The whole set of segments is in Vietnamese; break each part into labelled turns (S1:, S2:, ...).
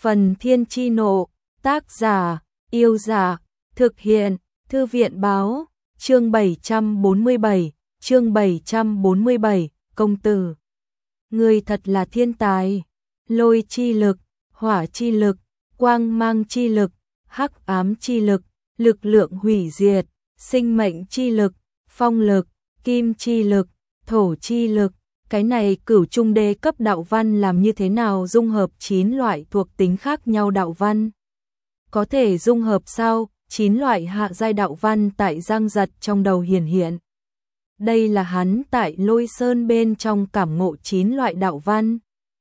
S1: Phần Thiên Chi Nộ, tác giả, Yêu Dạ, thực hiện, Thư viện Báo, chương 747, công tử. Người thật là thiên tài, lôi chi lực, hỏa chi lực, quang mang chi lực, hắc ám chi lực, lực lượng hủy diệt, sinh mệnh chi lực, phong lực, kim chi lực, thổ chi lực. Cái này cửu trung đê cấp đạo văn làm như thế nào dung hợp 9 loại thuộc tính khác nhau đạo văn? Có thể dung hợp sao? 9 loại hạ giai đạo văn tại Giang Giật trong đầu hiển hiện. Đây là hắn tại Lôi Sơn bên trong cảm ngộ 9 loại đạo văn.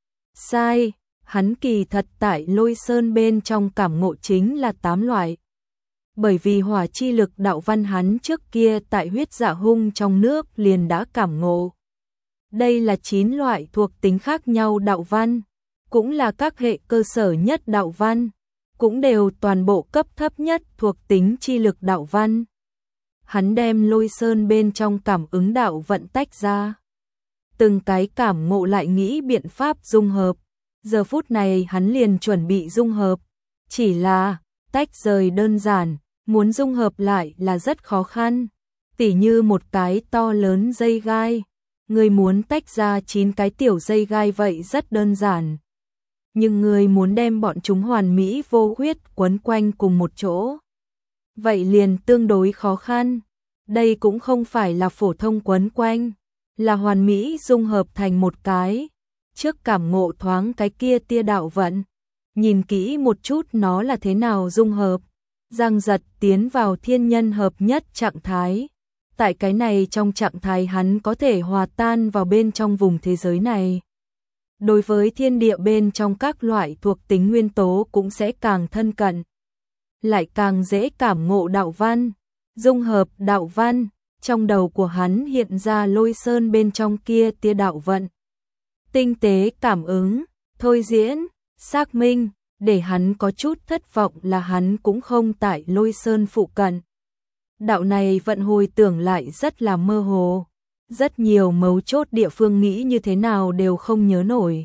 S1: Sai, hắn kỳ thật tại Lôi Sơn bên trong cảm ngộ chính là 8 loại. Bởi vì hỏa chi lực đạo văn hắn trước kia tại Huyết Dạ Hung trong nước liền đã cảm ngộ. Đây là 9 loại thuộc tính khác nhau đạo văn, cũng là các hệ cơ sở nhất đạo văn, cũng đều toàn bộ cấp thấp nhất thuộc tính chi lực đạo văn. Hắn đem Lôi Sơn bên trong cảm ứng đạo vận tách ra. Từng cái cảm ngộ lại nghĩ biện pháp dung hợp. Giờ phút này hắn liền chuẩn bị dung hợp. Chỉ là tách rời đơn giản, muốn dung hợp lại là rất khó khăn. Tỉ như một cái to lớn dây gai. Người muốn tách ra 9 cái tiểu dây gai vậy rất đơn giản. Nhưng người muốn đem bọn chúng hoàn mỹ vô khuyết quấn quanh cùng một chỗ. Vậy liền tương đối khó khăn. Đây cũng không phải là phổ thông quấn quanh, là hoàn mỹ dung hợp thành một cái. Trước cảm ngộ thoáng cái kia tia đạo vận, nhìn kỹ một chút nó là thế nào dung hợp. Giang Giật tiến vào thiên nhân hợp nhất trạng thái. Tại cái này trong trạng thái hắn có thể hòa tan vào bên trong vùng thế giới này. Đối với thiên địa bên trong các loại thuộc tính nguyên tố cũng sẽ càng thân cận. Lại càng dễ cảm ngộ đạo văn, dung hợp đạo văn, trong đầu của hắn hiện ra Lôi Sơn bên trong kia tia đạo vận. Tinh tế cảm ứng, thôi diễn, xác minh, để hắn có chút thất vọng là hắn cũng không tại Lôi Sơn phụ cận. Đạo này vận hồi tưởng lại rất là mơ hồ, rất nhiều mấu chốt địa phương nghĩ như thế nào đều không nhớ nổi.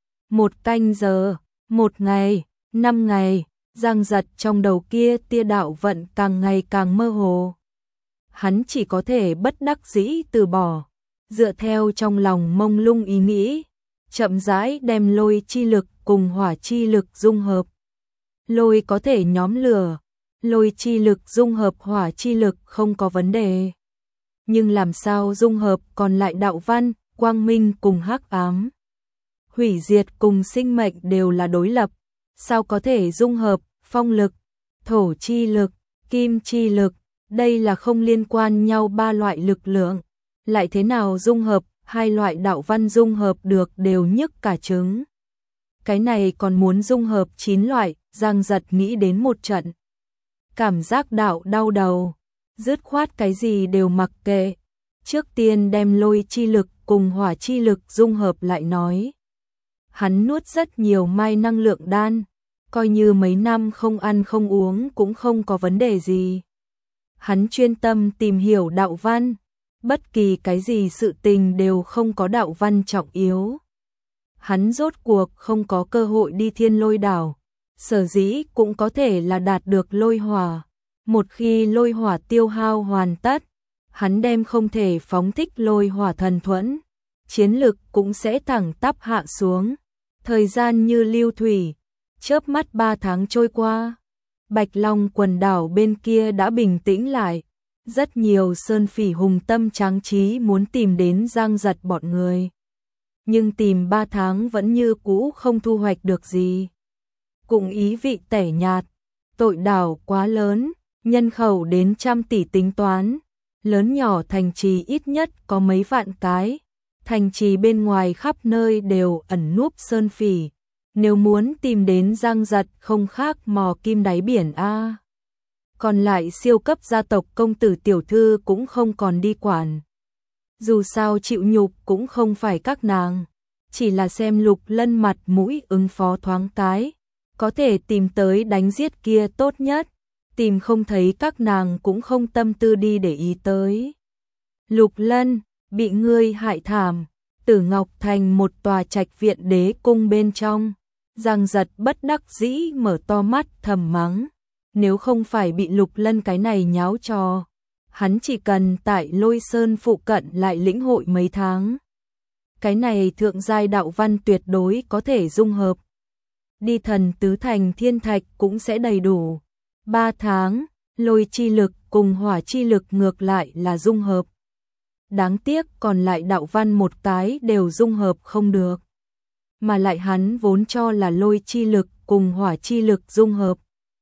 S1: 1 canh giờ, 1 ngày, 5 ngày, Giang Giật trong đầu kia tia đạo vận càng ngày càng mơ hồ. Hắn chỉ có thể bất đắc dĩ từ bỏ, dựa theo trong lòng mông lung ý nghĩ, chậm rãi đem lôi chi lực cùng hỏa chi lực dung hợp. Lôi có thể nhóm lửa, lôi chi lực dung hợp hỏa chi lực không có vấn đề. Nhưng làm sao dung hợp còn lại đạo văn, quang minh cùng hắc ám? Hủy diệt cùng sinh mệnh đều là đối lập, sao có thể dung hợp phong lực, thổ chi lực, kim chi lực? Đây là không liên quan nhau 3 loại lực lượng, lại thế nào dung hợp 2 loại đạo văn dung hợp được đều nhức cả trứng. Cái này còn muốn dung hợp 9 loại, Giang Giật nghĩ đến một trận. Cảm giác đạo đau đầu, dứt khoát cái gì đều mặc kệ. Trước tiên đem lôi chi lực cùng hỏa chi lực dung hợp lại nói. Hắn nuốt rất nhiều mai năng lượng đan, coi như mấy năm không ăn không uống cũng không có vấn đề gì. Hắn chuyên tâm tìm hiểu đạo văn, bất kỳ cái gì sự tình đều không có đạo văn trọng yếu. Hắn rốt cuộc không có cơ hội đi Thiên Lôi đảo, sở dĩ cũng có thể là đạt được lôi hỏa. Một khi lôi hỏa tiêu hao hoàn tất, hắn đem không thể phóng thích lôi hỏa thần thuẫn, chiến lực cũng sẽ thẳng tắp hạ xuống. Thời gian như lưu thủy, chớp mắt 3 tháng trôi qua, Bạch Long quần đảo bên kia đã bình tĩnh lại. Rất nhiều sơn phỉ hùng tâm tráng trí muốn tìm đến Giang Giật bọn người. Nhưng tìm 3 tháng vẫn như cũ không thu hoạch được gì. Cũng ý vị tẻ nhạt, tội đảo quá lớn, nhân khẩu đến trăm tỷ tính toán. Lớn nhỏ thành trì ít nhất có mấy vạn cái. Thành trì bên ngoài khắp nơi đều ẩn núp sơn phỉ. Nếu muốn tìm đến Giang Giật không khác mò kim đáy biển a. Còn lại siêu cấp gia tộc công tử tiểu thư cũng không còn đi quản. Dù sao chịu nhục cũng không phải các nàng, chỉ là xem Lục Lân mặt mũi ứng phó thoáng cái, có thể tìm tới đánh giết kia tốt nhất, tìm không thấy các nàng cũng không tâm tư đi để ý tới. Lục Lân, bị ngươi hại thảm, Tử Ngọc Thành một tòa trạch viện đế cung bên trong. Giang Giật bất đắc dĩ mở to mắt thầm mắng, nếu không phải bị Lục Lân cái này nháo trò, hắn chỉ cần tại Lôi Sơn phụ cận lại lĩnh hội mấy tháng. Cái này thượng giai đạo văn tuyệt đối có thể dung hợp. Đi thần tứ thành thiên thạch cũng sẽ đầy đủ. 3 tháng, lôi chi lực cùng hỏa chi lực ngược lại là dung hợp. Đáng tiếc còn lại đạo văn một cái đều dung hợp không được. Mà lại hắn vốn cho là lôi chi lực cùng hỏa chi lực dung hợp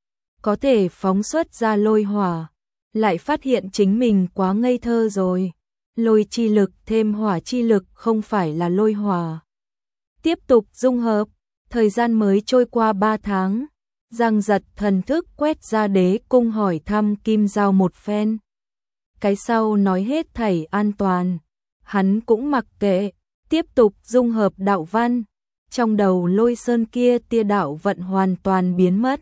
S1: có thể phóng xuất ra lôi hỏa, lại phát hiện chính mình quá ngây thơ rồi. Lôi chi lực thêm hỏa chi lực không phải là lôi hỏa. Tiếp tục dung hợp, thời gian mới trôi qua 3 tháng. Giang Giật thần thức quét ra đế cung hỏi thăm Kim Giao một phen. Cái sau nói hết thảy an toàn, hắn cũng mặc kệ, tiếp tục dung hợp đạo văn. Trong đầu Lôi Sơn kia tia đạo vận hoàn toàn biến mất.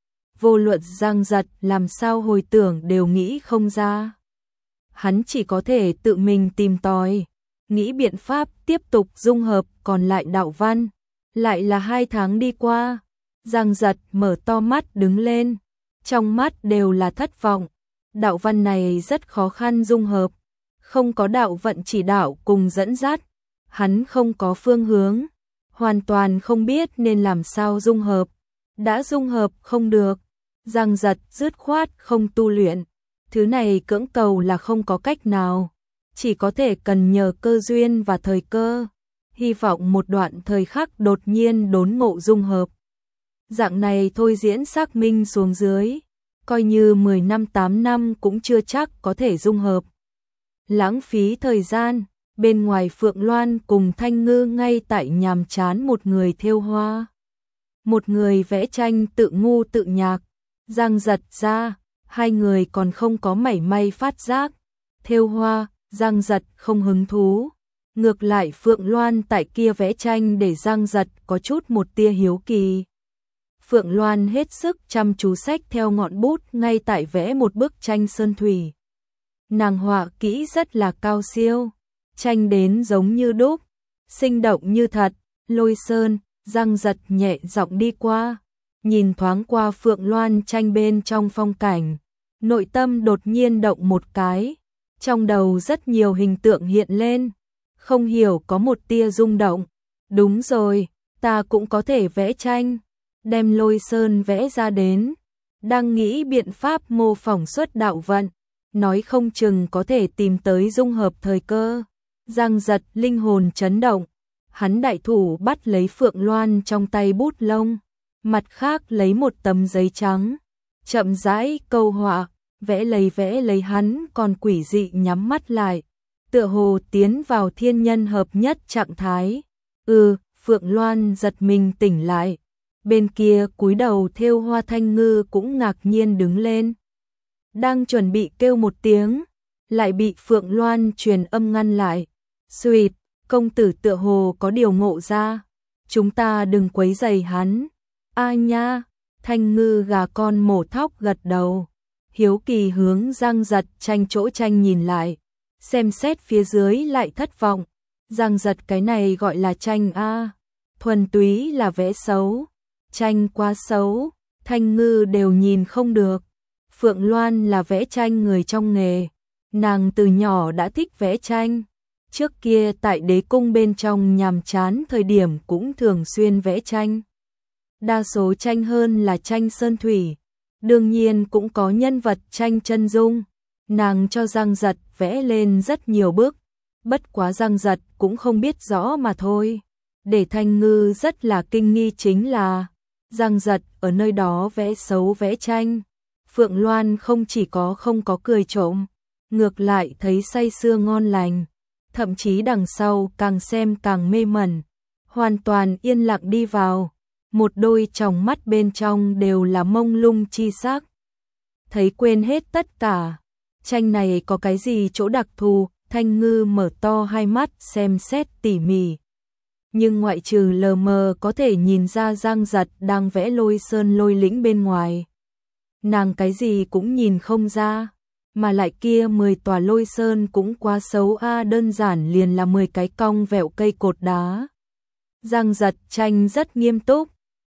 S1: Vô luận Giang Giật làm sao hồi tưởng đều nghĩ không ra. Hắn chỉ có thể tự mình tìm tòi, nghĩ biện pháp tiếp tục dung hợp còn lại đạo văn. Lại là 2 tháng đi qua, Giang Giật mở to mắt đứng lên, trong mắt đều là thất vọng. Đạo văn này rất khó khăn dung hợp, không có đạo vận chỉ đạo cùng dẫn dắt, hắn không có phương hướng, hoàn toàn không biết nên làm sao dung hợp. Đã dung hợp không được, Giang Giật dứt khoát không tu luyện. Thứ này cưỡng cầu là không có cách nào, chỉ có thể cần nhờ cơ duyên và thời cơ. Hy vọng một đoạn thời khắc đột nhiên đốn ngộ dung hợp. Dạng này thôi diễn xác minh xuống dưới, coi như 10 năm 8 năm cũng chưa chắc có thể dung hợp. Lãng phí thời gian, bên ngoài Phượng Loan cùng Thanh Ngư ngay tại nhàm chán, một người thêu hoa, một người vẽ tranh tự ngu tự nhạc. Giang Giật ra, hai người còn không có mảy may phát giác. Thêu hoa, Giang Giật không hứng thú. Ngược lại Phượng Loan tại kia vẽ tranh để Giang Giật có chút một tia hiếu kỳ. Phượng Loan hết sức chăm chú xách theo ngọn bút ngay tại vẽ một bức tranh sơn thủy. Nàng họa kỹ rất là cao siêu, tranh đến giống như đúc, sinh động như thật. Lôi Sơn, Giang Giật nhẹ giọng đi qua, nhìn thoáng qua Phượng Loan tranh bên trong phong cảnh, nội tâm đột nhiên động một cái, trong đầu rất nhiều hình tượng hiện lên, không hiểu có một tia rung động. Đúng rồi, ta cũng có thể vẽ tranh, đem Lôi Sơn vẽ ra đến, đang nghĩ biện pháp mô phỏng xuất đạo vận, nói không chừng có thể tìm tới dung hợp thời cơ. Giang Giật linh hồn chấn động, hắn đại thủ bắt lấy Phượng Loan trong tay bút lông, mặt khác lấy một tấm giấy trắng, chậm rãi câu họa, vẽ lấy hắn còn quỷ dị nhắm mắt lại, tựa hồ tiến vào thiên nhân hợp nhất trạng thái. Phượng Loan giật mình tỉnh lại, bên kia cúi đầu thêu hoa Thanh Ngư cũng ngạc nhiên đứng lên, đang chuẩn bị kêu một tiếng, lại bị Phượng Loan truyền âm ngăn lại. Xuyệt, công tử tựa hồ có điều ngộ ra, chúng ta đừng quấy rầy hắn. A nha, Thanh Ngư gà con mổ thóc gật đầu, hiếu kỳ hướng Giang Giật tranh chỗ tranh nhìn lại, xem xét phía dưới lại thất vọng. Giang Giật cái này gọi là tranh a, thuần túy là vẽ xấu, tranh quá xấu, Thanh Ngư đều nhìn không được. Phượng Loan là vẽ tranh người trong nghề, nàng từ nhỏ đã thích vẽ tranh, trước kia tại đế cung bên trong nhàm chán thời điểm cũng thường xuyên vẽ tranh. Đa số tranh hơn là tranh sơn thủy, đương nhiên cũng có nhân vật tranh chân dung. Nàng cho Giang Giật vẽ lên rất nhiều bức, bất quá Giang Giật cũng không biết rõ mà thôi. Để Thanh Ngư rất là kinh nghi chính là Giang Giật ở nơi đó vẽ xấu vẽ tranh, Phượng Loan không chỉ có không có cười trộm, ngược lại thấy say sưa ngon lành, thậm chí đằng sau càng xem càng mê mẩn, hoàn toàn yên lặng đi vào, một đôi tròng mắt bên trong đều là mông lung chi sắc. Thấy quên hết tất cả, tranh này có cái gì chỗ đặc thù? Thanh Ngư mở to hai mắt xem xét tỉ mỉ, nhưng ngoại trừ lờ mờ có thể nhìn ra Giang Giật đang vẽ Lôi Sơn lôi lĩnh bên ngoài, nàng cái gì cũng nhìn không ra. Mà lại kia 10 tòa Lôi Sơn cũng quá xấu a, đơn giản liền là 10 cái cong vẹo cây cột đá. Giang Giật tranh rất nghiêm túc,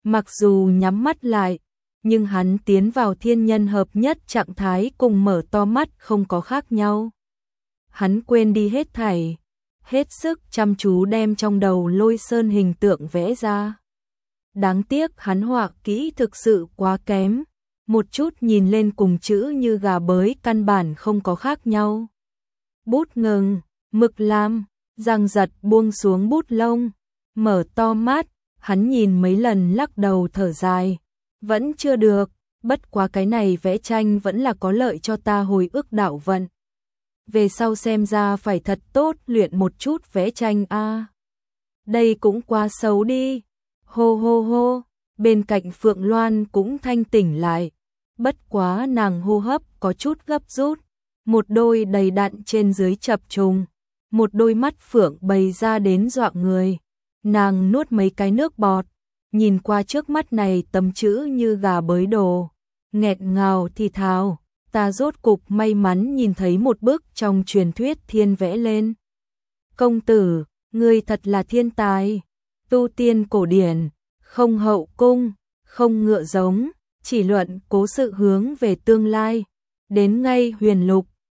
S1: Mặc dù nhắm mắt lại, nhưng hắn tiến vào thiên nhân hợp nhất trạng thái cùng mở to mắt không có khác nhau. Hắn quên đi hết thảy, hết sức chăm chú đem trong đầu Lôi Sơn hình tượng vẽ ra. Đáng tiếc hắn họa kỹ thực sự quá kém, một chút nhìn lên cùng chữ như gà bới căn bản không có khác nhau. Bút ngừng, mực lam, giằng giật buông xuống bút lông, mở to mắt, hắn nhìn mấy lần lắc đầu thở dài, vẫn chưa được, bất quá cái này vẽ tranh vẫn là có lợi cho ta hồi ức đạo vận. Về sau xem ra phải thật tốt luyện một chút vẽ tranh a. Đây cũng quá xấu đi. Hô hô hô, bên cạnh Phượng Loan cũng thanh tỉnh lại, bất quá nàng hô hấp có chút gấp rút, một đôi đầy đặn trên dưới chập trùng, một đôi mắt phượng bày ra đến dọa người. Nàng nuốt mấy cái nước bọt, nhìn qua trước mắt này tấm chữ như gà bới đồ, nghẹn ngào thì thào, ta rốt cục may mắn nhìn thấy một bức trong truyền thuyết thiên vẽ lên. Công tử, ngươi thật là thiên tài, tu tiên cổ điển, không hậu cung, không ngựa giống, chỉ luận cố sự hướng về tương lai, đến ngay huyền lục,